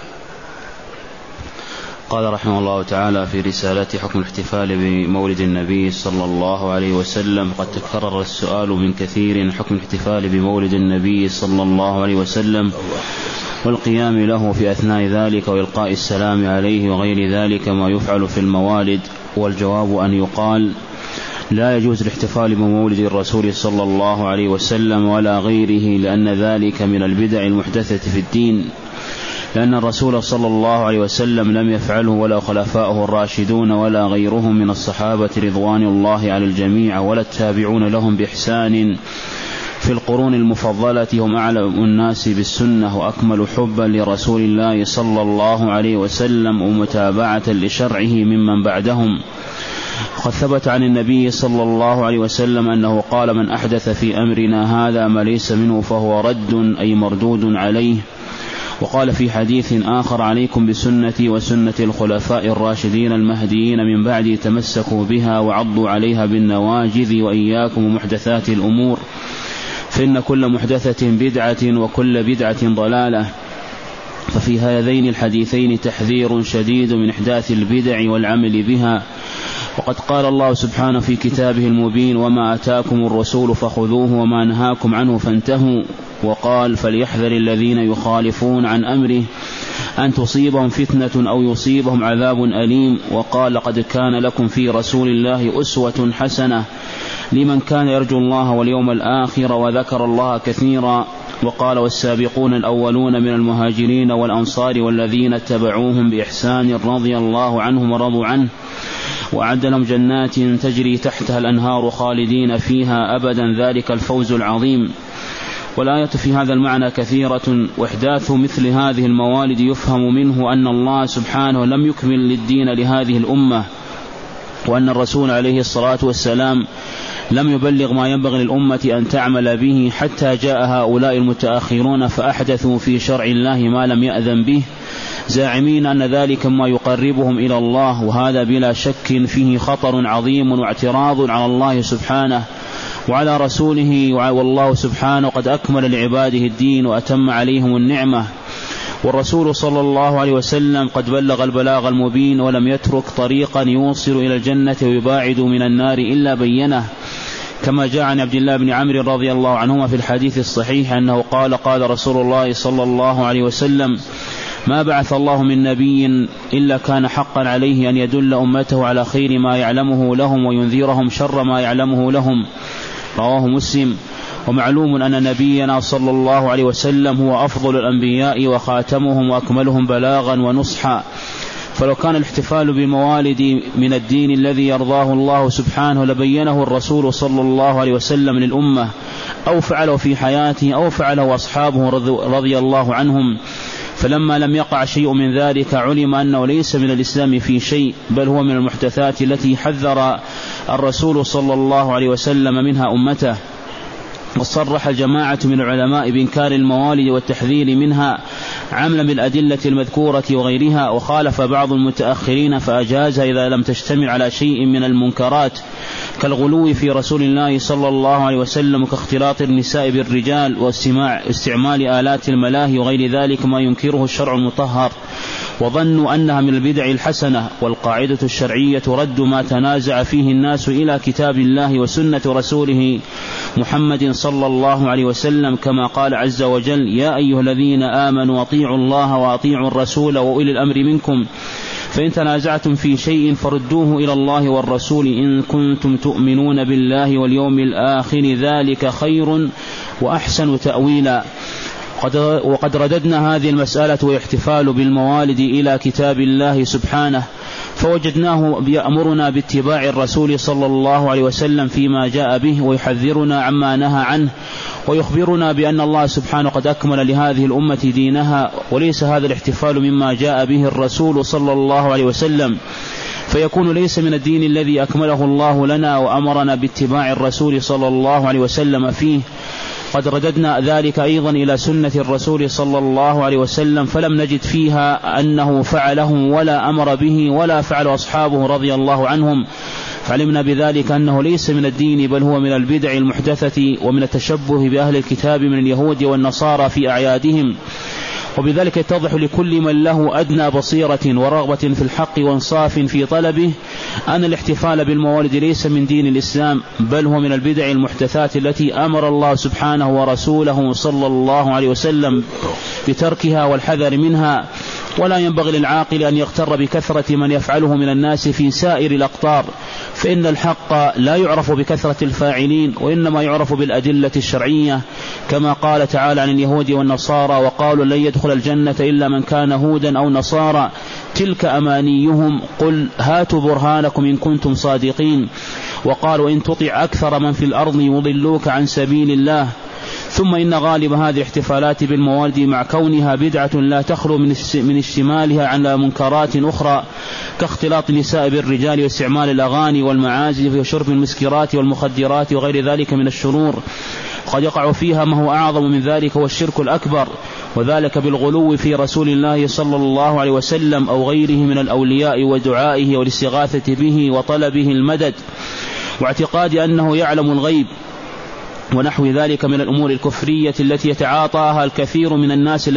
قال رحمه الله تعالى في رسالة حكم الاحتفال بمولد النبي صلى الله عليه وسلم: قد تكرر السؤال من كثير حكم الاحتفال بمولد النبي صلى الله عليه وسلم والقيام له في أثناء ذلك وإلقاء السلام عليه وغير ذلك ما يفعل في الموالد. والجواب أن يقال: لا يجوز الاحتفال بمولد الرسول صلى الله عليه وسلم ولا غيره، لأن ذلك من البدع المحدثة في الدين، لأن الرسول صلى الله عليه وسلم لم يفعله ولا خلفاؤه الراشدون ولا غيرهم من الصحابة رضوان الله على الجميع ولا التابعون لهم بإحسان في القرون المفضلة، هم أعلم الناس بالسنة وأكمل حبا لرسول الله صلى الله عليه وسلم ومتابعة لشرعه ممن بعدهم. قد ثبت عن النبي صلى الله عليه وسلم أنه قال: من أحدث في أمرنا هذا ما ليس منه فهو رد، أي مردود عليه. وقال في حديث آخر: عليكم بسنتي وسنة الخلفاء الراشدين المهديين من بعدي، تمسكوا بها وعضوا عليها بالنواجذ، وإياكم ومحدثات الأمور، فإن كل محدثة بدعة وكل بدعة ضلالة. ففي هذين الحديثين تحذير شديد من إحداث البدع والعمل بها. وقد قال الله سبحانه في كتابه المبين: وما أتاكم الرسول فخذوه وما نهاكم عنه فانتهوا. وقال: فليحذر الذين يخالفون عن أمره أن تصيبهم فتنة أو يصيبهم عذاب أليم. وقال: لقد كان لكم في رسول الله أسوة حسنة لمن كان يرجو الله واليوم الآخر وذكر الله كثيرا. وقال: والسابقون الأولون من المهاجرين والأنصار والذين اتبعوهم بإحسان رضي الله عنهم ورضوا عنه وأعد لهم جنات تجري تحتها الأنهار خالدين فيها أبدا، ذلك الفوز العظيم. والآية في هذا المعنى كثيرة، وإحداث مثل هذه الموالد يفهم منه أن الله سبحانه لم يكمل للدين لهذه الأمة، وأن الرسول عليه الصلاة والسلام لم يبلغ ما ينبغي للأمة أن تعمل به، حتى جاء هؤلاء المتأخرون فأحدثوا في شرع الله ما لم يأذن به، زاعمين أن ذلك ما يقربهم إلى الله، وهذا بلا شك فيه خطر عظيم واعتراض على الله سبحانه وعلى رسوله، والله سبحانه قد أكمل لعباده الدين وأتم عليهم النعمة. والرسول صلى الله عليه وسلم قد بلغ البلاغ المبين، ولم يترك طريقا يوصل إلى الجنة ويباعد من النار إلا بينه، كما جاء عن عبد الله بن عمرو رضي الله عنهما في الحديث الصحيح أنه قال: قال رسول الله صلى الله عليه وسلم: ما بعث الله من نبي إلا كان حقا عليه أن يدل أمته على خير ما يعلمه لهم وينذرهم شر ما يعلمه لهم. رواه مسلم. ومعلوم أن نبينا صلى الله عليه وسلم هو أفضل الأنبياء وخاتمهم وأكملهم بلاغا ونصحا، فلو كان الاحتفال بالموالد من الدين الذي يرضاه الله سبحانه لبينه الرسول صلى الله عليه وسلم للأمة، أو فعله في حياته أو فعله أصحابه رضي الله عنهم. فلما لم يقع شيء من ذلك علم أنه ليس من الإسلام في شيء، بل هو من المحدثات التي حذر الرسول صلى الله عليه وسلم منها أمته. وصرح الجماعة من العلماء بإنكار الموالد والتحذير منها عملا بالأدلة المذكورة وغيرها، وخالف بعض المتأخرين فأجاز إذا لم تجتمع على شيء من المنكرات كالغلو في رسول الله صلى الله عليه وسلم، كاختلاط النساء بالرجال واستعمال آلات الملاهي وغير ذلك ما ينكره الشرع المطهر، وظنوا أنها من البدع الحسنة. والقاعدة الشرعية رد ما تنازع فيه الناس إلى كتاب الله وسنة رسوله محمد صلى الله عليه وسلم، كما قال عز وجل: يا أيها الذين آمنوا أطيعوا الله وأطيعوا الرسول وأولي الأمر منكم، فإن تنازعتم في شيء فردوه إلى الله والرسول إن كنتم تؤمنون بالله واليوم الآخر ذلك خير وأحسن تأويلا. وقد رددنا هذه المسألة والاحتفال بالموالد إلى كتاب الله سبحانه، فوجدناه يأمرنا باتباع الرسول صلى الله عليه وسلم فيما جاء به، ويحذرنا عما نهى عنه، ويخبرنا بأن الله سبحانه قد أكمل لهذه الأمة دينها، وليس هذا الاحتفال مما جاء به الرسول صلى الله عليه وسلم، فيكون ليس من الدين الذي أكمله الله لنا وأمرنا باتباع الرسول صلى الله عليه وسلم فيه. قد رددنا ذلك أيضا إلى سنة الرسول صلى الله عليه وسلم، فلم نجد فيها أنه فعله ولا أمر به ولا فعل أصحابه رضي الله عنهم، فعلمنا بذلك أنه ليس من الدين بل هو من البدع المحدثة ومن التشبه بأهل الكتاب من اليهود والنصارى في أعيادهم. وبذلك يتضح لكل من له أدنى بصيرة ورغبة في الحق وانصاف في طلبه أن الاحتفال بالموالد ليس من دين الإسلام بل هو من البدع المحدثات التي أمر الله سبحانه ورسوله صلى الله عليه وسلم بتركها والحذر منها. ولا ينبغي للعاقل أن يغتر بكثرة من يفعله من الناس في سائر الأقطار، فإن الحق لا يعرف بكثرة الفاعلين وإنما يعرف بالأدلة الشرعية، كما قال تعالى عن اليهود والنصارى وقالوا لن يدخل الجنة إلا من كان هودا أو نصارى تلك أمانيهم قل هاتوا برهانكم إن كنتم صادقين. وقالوا إن تطع أكثر من في الأرض يضلوك عن سبيل الله. ثم إن غالب هذه الاحتفالات بالموالد مع كونها بدعة لا تخلو من اشتمالها على منكرات أخرى كاختلاط النساء بالرجال واستعمال الأغاني والمعازف وشرب المسكرات والمخدرات وغير ذلك من الشرور، قد يقع فيها ما هو أعظم من ذلك والشرك الأكبر، وذلك بالغلو في رسول الله صلى الله عليه وسلم أو غيره من الأولياء ودعائه والاستغاثة به وطلبه المدد، واعتقاد أنه يعلم الغيب ونحو ذلك من الأمور الكفرية التي يتعاطاها الكثير من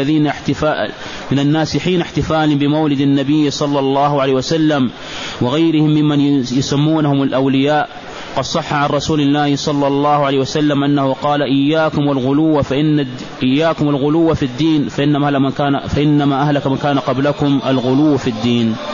الناس حين احتفال بمولد النبي صلى الله عليه وسلم وغيرهم ممن يسمونهم الأولياء. قد صح عن رسول الله صلى الله عليه وسلم أنه قال إياكم الغلو في الدين فإنما أهلك من كان قبلكم الغلو في الدين.